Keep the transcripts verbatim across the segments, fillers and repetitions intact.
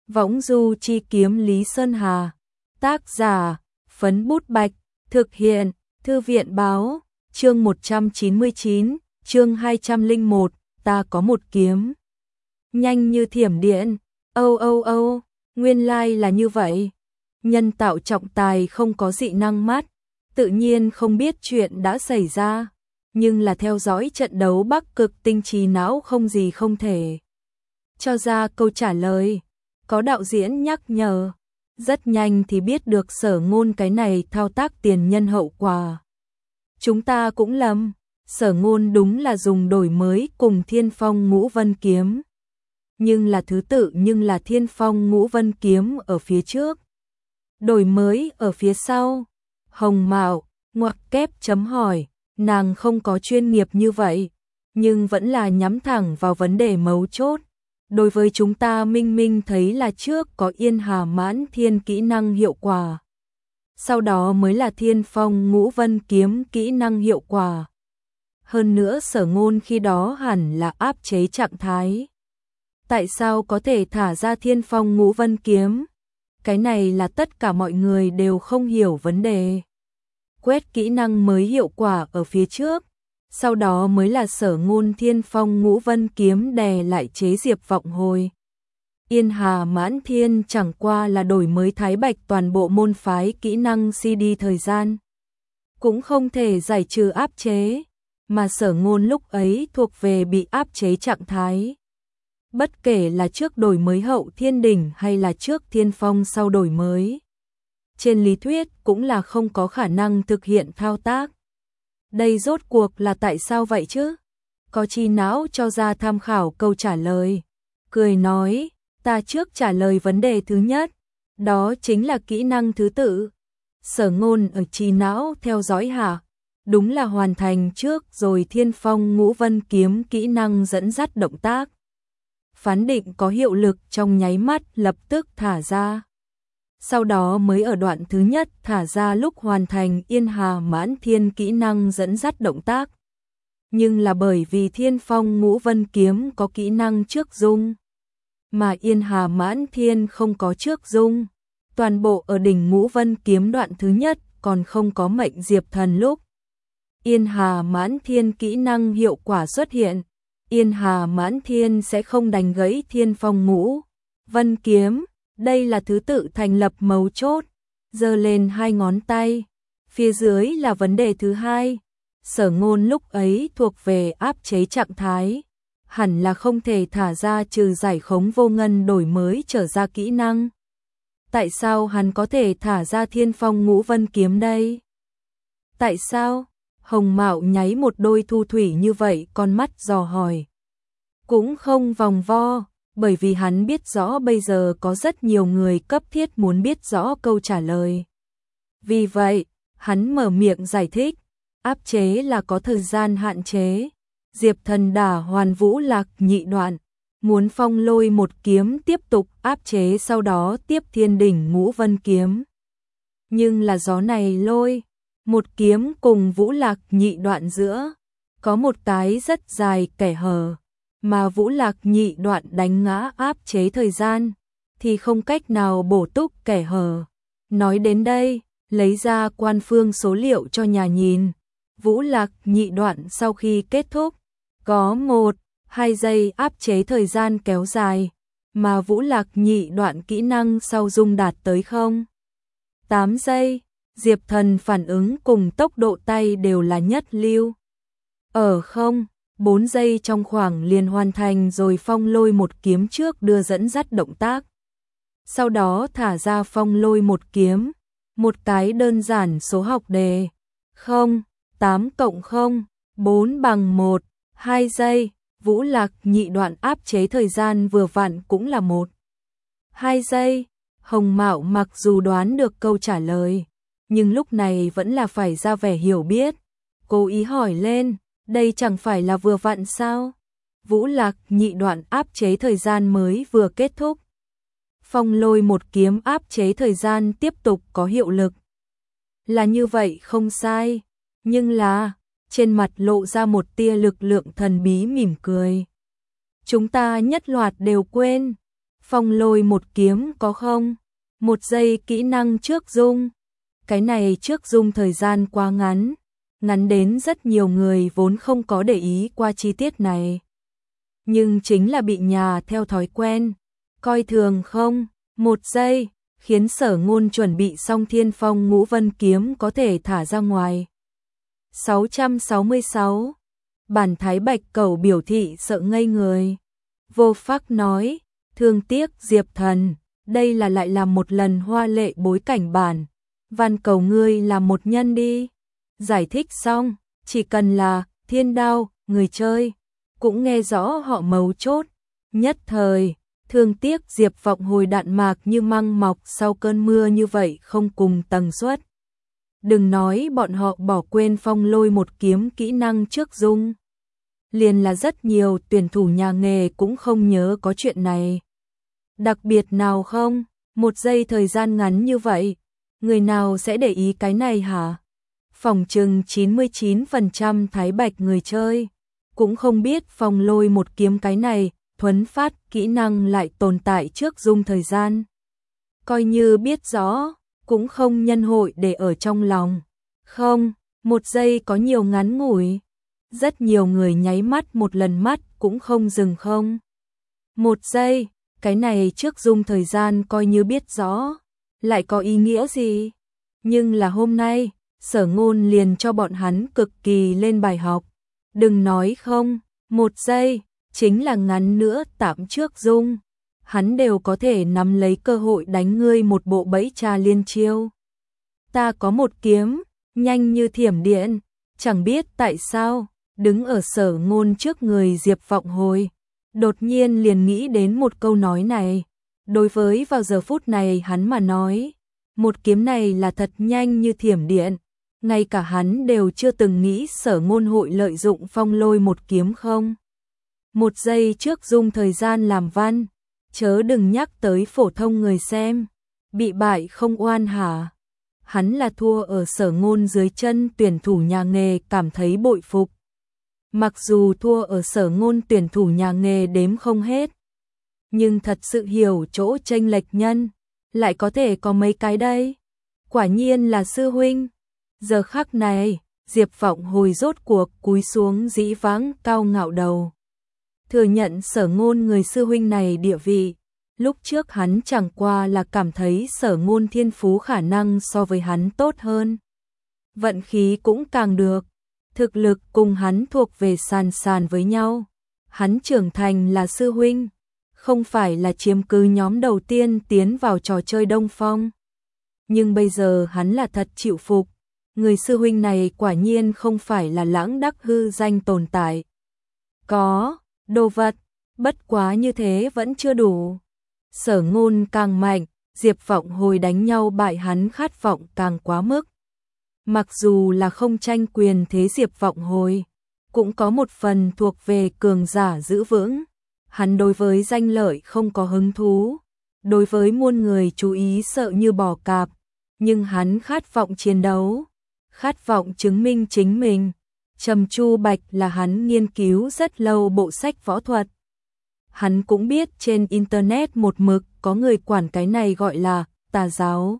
Võng du chi kiếm Lý Sơn Hà. Tác giả, Phấn Bút Bạch. Thực hiện, Thư viện Báo. Chương một trăm chín mươi chín, chương hai trăm lẻ một, ta có một kiếm. Nhanh như thiểm điện. Âu âu âu, nguyên lai là như vậy. Nhân tạo trọng tài không có dị năng mắt, tự nhiên không biết chuyện đã xảy ra, nhưng là theo dõi trận đấu Bắc Cực tinh trí não không gì không thể cho ra câu trả lời. Có đạo diễn nhắc nhở, rất nhanh thì biết được Sở Ngôn cái này thao tác tiền nhân hậu quả. Chúng ta cũng lầm, Sở Ngôn đúng là dùng đổi mới cùng Thiên Phong Ngũ Vân kiếm. Nhưng là thứ tự nhưng là Thiên Phong Ngũ Vân kiếm ở phía trước, đổi mới ở phía sau. Hồng Mạo, ngoặc kép chấm hỏi, nàng không có chuyên nghiệp như vậy, nhưng vẫn là nhắm thẳng vào vấn đề mấu chốt. Đối với chúng ta minh minh thấy là trước có Yên Hà Mãn Thiên kỹ năng hiệu quả, sau đó mới là Thiên Phong Ngũ Vân kiếm kỹ năng hiệu quả. Hơn nữa Sở Ngôn khi đó hẳn là áp chế trạng thái. Tại sao có thể thả ra Thiên Phong Ngũ Vân kiếm? Cái này là tất cả mọi người đều không hiểu vấn đề. Quét kỹ năng mới hiệu quả ở phía trước, sau đó mới là Sở Ngôn Thiên Phong Ngũ Vân kiếm đè lại chế Diệp Vọng Hồi. Yên Hà Mãn Thiên chẳng qua là đổi mới Thái Bạch toàn bộ môn phái kỹ năng xê đê thời gian, cũng không thể giải trừ áp chế, mà Sở Ngôn lúc ấy thuộc về bị áp chế trạng thái. Bất kể là trước đổi mới Hậu Thiên Đỉnh hay là trước Thiên Phong sau đổi mới, trên lý thuyết cũng là không có khả năng thực hiện thao tác. Đây rốt cuộc là tại sao vậy chứ? Có chi não cho ra tham khảo câu trả lời. Cười nói, ta trước trả lời vấn đề thứ nhất, đó chính là kỹ năng thứ tự. Sở Ngôn ở chi não theo dõi hạ, đúng là hoàn thành trước rồi Thiên Phong Ngũ Vân kiếm kỹ năng dẫn dắt động tác. Phán định có hiệu lực trong nháy mắt lập tức thả ra. Sau đó mới ở đoạn thứ nhất thả ra lúc hoàn thành Yên Hà Mãn Thiên kỹ năng dẫn dắt động tác. Nhưng là bởi vì Thiên Phong Ngũ Vân kiếm có kỹ năng trước dung, mà Yên Hà Mãn Thiên không có trước dung. Toàn bộ ở đỉnh Ngũ Vân kiếm đoạn thứ nhất còn không có mệnh Diệp Thần lúc Yên Hà Mãn Thiên kỹ năng hiệu quả xuất hiện, Yên Hà Mãn Thiên sẽ không đánh gãy Thiên Phong Ngũ Vân kiếm. Đây là thứ tự thành lập mấu chốt. Giơ lên hai ngón tay, phía dưới là vấn đề thứ hai. Sở Ngôn lúc ấy thuộc về áp chế trạng thái, hẳn là không thể thả ra trừ giải khống vô ngân đổi mới trở ra kỹ năng. Tại sao hắn có thể thả ra Thiên Phong Ngũ Vân kiếm đây? Tại sao? Hồng Mạo nháy một đôi thu thủy như vậy con mắt dò hỏi. Cũng không vòng vo, bởi vì hắn biết rõ bây giờ có rất nhiều người cấp thiết muốn biết rõ câu trả lời. Vì vậy, hắn mở miệng giải thích, áp chế là có thời gian hạn chế. Diệp Thần đả Hoàn Vũ Lạc nhị đoạn, muốn Phong Lôi một kiếm tiếp tục áp chế sau đó tiếp Thiên Đỉnh Ngũ Vân kiếm. Nhưng là gió này lôi, một kiếm cùng Vũ Lạc nhị đoạn giữa, có một cái rất dài kẻ hở. Mà Vũ Lạc nhị đoạn đánh ngã áp chế thời gian, thì không cách nào bổ túc kẻ hở. Nói đến đây, lấy ra quan phương số liệu cho nhà nhìn. Vũ Lạc nhị đoạn sau khi kết thúc, có một, hai giây áp chế thời gian kéo dài, mà Vũ Lạc nhị đoạn kỹ năng sau dung đạt tới không. tám giây, Diệp Thần phản ứng cùng tốc độ tay đều là nhất lưu. Ở không. bốn giây trong khoảng liền hoàn thành rồi Phong Lôi một kiếm trước đưa dẫn dắt động tác. Sau đó thả ra Phong Lôi một kiếm, một cái đơn giản số học đề. không, tám cộng không, bốn bằng một, hai giây, Vũ Lạc nhị đoạn áp chế thời gian vừa vặn cũng là một, hai giây. Hồng Mạo mặc dù đoán được câu trả lời, nhưng lúc này vẫn là phải ra vẻ hiểu biết, cố ý hỏi lên. Đây chẳng phải là vừa vặn sao? Vũ Lạc nhị đoạn áp chế thời gian mới vừa kết thúc. Phong Lôi một kiếm áp chế thời gian tiếp tục có hiệu lực. Là như vậy không sai, nhưng là, trên mặt lộ ra một tia lực lượng thần bí mỉm cười. Chúng ta nhất loạt đều quên, Phong lôi một kiếm có không? Một giây kỹ năng trước dung. Cái này trước dung thời gian quá ngắn, ngắn đến rất nhiều người vốn không có để ý qua chi tiết này. Nhưng chính là bị nhà theo thói quen, coi thường không? Một giây, khiến Sở Ngôn chuẩn bị xong Thiên Phong Ngũ Vân kiếm có thể thả ra ngoài. sáu trăm sáu mươi sáu. Bản Thái Bạch Cẩu biểu thị sợ ngây người. Vô Phác nói, thương tiếc Diệp Thần, đây là lại làm một lần hoa lệ bối cảnh bản. Van cầu ngươi làm một nhân đi. Giải thích xong, chỉ cần là thiên đao, người chơi, cũng nghe rõ họ mấu chốt. Nhất thời, thương tiếc Diệp Vọng hồi đạn mạc như măng mọc sau cơn mưa như vậy không cùng tần suất. Đừng nói bọn họ bỏ quên phong lôi một kiếm kỹ năng trước dung. Liền là rất nhiều tuyển thủ nhà nghề cũng không nhớ có chuyện này. Đặc biệt nào không? Một giây thời gian ngắn như vậy, người nào sẽ để ý cái này hả? Phòng chừng chín mươi chín phần trăm Thái Bạch người chơi cũng không biết phong lôi một kiếm cái này, thuấn phát kỹ năng lại tồn tại trước dung thời gian. Coi như biết rõ, cũng không nhân hội để ở trong lòng. Không, một giây có nhiều ngắn ngủi. Rất nhiều người nháy mắt một lần mắt cũng không dừng không. Một giây, cái này trước dung thời gian coi như biết rõ, lại có ý nghĩa gì? Nhưng là hôm nay, Sở Ngôn liền cho bọn hắn cực kỳ lên bài học. Đừng nói không, một giây, chính là ngắn nữa tạm trước dung. Hắn đều có thể nắm lấy cơ hội đánh ngươi một bộ bẫy trà liên chiêu. Ta có một kiếm, nhanh như thiểm điện, chẳng biết tại sao, đứng ở Sở Ngôn trước người Diệp Vọng Hồi. Đột nhiên liền nghĩ đến một câu nói này. Đối với vào giờ phút này hắn mà nói, một kiếm này là thật nhanh như thiểm điện. Ngay cả hắn đều chưa từng nghĩ Sở Ngôn hội lợi dụng phong lôi một kiếm không. Một giây trước dung thời gian làm văn, chớ đừng nhắc tới phổ thông người xem. Bị bại không oan hả? Hắn là thua ở Sở Ngôn dưới chân tuyển thủ nhà nghề cảm thấy bội phục. Mặc dù thua ở Sở Ngôn tuyển thủ nhà nghề đếm không hết, nhưng thật sự hiểu chỗ chênh lệch nhân, lại có thể có mấy cái đây. Quả nhiên là sư huynh. Giờ khắc này, Diệp Vọng Hồi rốt cuộc cúi xuống dĩ vãng cao ngạo đầu. Thừa nhận Sở Ngôn người sư huynh này địa vị. Lúc trước hắn chẳng qua là cảm thấy Sở Ngôn thiên phú khả năng so với hắn tốt hơn. Vận khí cũng càng được. Thực lực cùng hắn thuộc về sàn sàn với nhau. Hắn trưởng thành là sư huynh, không phải là chiếm cứ nhóm đầu tiên tiến vào trò chơi Đông Phong. Nhưng bây giờ hắn là thật chịu phục. Người sư huynh này quả nhiên không phải là lãng đắc hư danh tồn tại. Có, đồ vật, bất quá như thế vẫn chưa đủ. Sở Ngôn càng mạnh, Diệp Vọng Hồi đánh nhau bại hắn khát vọng càng quá mức. Mặc dù là không tranh quyền thế Diệp Vọng Hồi, cũng có một phần thuộc về cường giả giữ vững. Hắn đối với danh lợi không có hứng thú, đối với muôn người chú ý sợ như bò cạp, nhưng hắn khát vọng chiến đấu, khát vọng chứng minh chính mình. Trầm Chu Bạch là hắn nghiên cứu rất lâu bộ sách võ thuật. Hắn cũng biết trên internet một mực có người quản cái này gọi là tà giáo.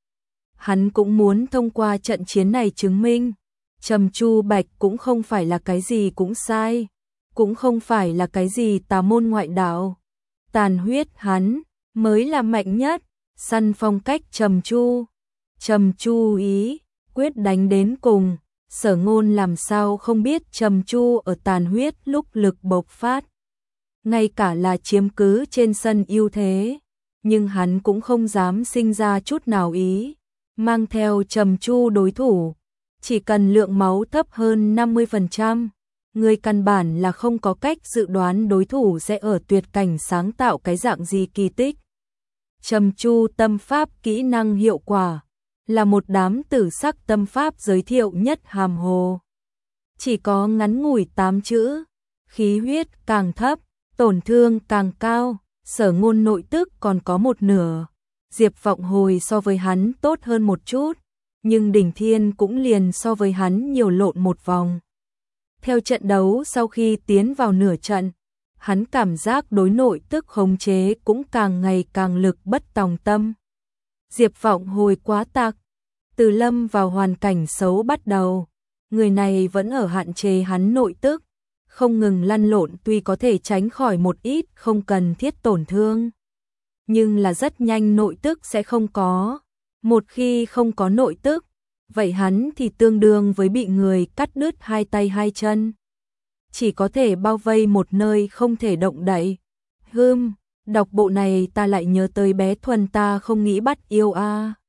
Hắn cũng muốn thông qua trận chiến này chứng minh Trầm Chu Bạch cũng không phải là cái gì cũng sai, cũng không phải là cái gì tà môn ngoại đạo. Tàn huyết hắn mới là mạnh nhất, săn phong cách Trầm Chu. Trầm Chu ý, quyết đánh đến cùng. Sở Ngôn làm sao không biết Trầm Chu ở tàn huyết lúc lực bộc phát. Ngay cả là chiếm cứ trên sân ưu thế, nhưng hắn cũng không dám sinh ra chút nào ý. Mang theo Trầm Chu đối thủ, chỉ cần lượng máu thấp hơn năm mươi phần trăm, người căn bản là không có cách dự đoán đối thủ sẽ ở tuyệt cảnh sáng tạo cái dạng gì kỳ tích. Trầm Chu tâm pháp kỹ năng hiệu quả, là một đám tử sắc tâm pháp giới thiệu nhất hàm hồ. Chỉ có ngắn ngủi tám chữ, khí huyết càng thấp, tổn thương càng cao, Sở Ngôn nội tức còn có một nửa. Diệp Vọng Hồi so với hắn tốt hơn một chút, nhưng Đỉnh Thiên cũng liền so với hắn nhiều lộn một vòng. Theo trận đấu sau khi tiến vào nửa trận, hắn cảm giác đối nội tức khống chế cũng càng ngày càng lực bất tòng tâm. Diệp Vọng hồi quá tạc, từ lâm vào hoàn cảnh xấu bắt đầu, người này vẫn ở hạn chế hắn nội tức, không ngừng lăn lộn tuy có thể tránh khỏi một ít không cần thiết tổn thương. Nhưng là rất nhanh nội tức sẽ không có, một khi không có nội tức, vậy hắn thì tương đương với bị người cắt đứt hai tay hai chân. Chỉ có thể bao vây một nơi không thể động đậy. Hưm, đọc bộ này ta lại nhớ tới bé Thuần ta không nghĩ bắt yêu a.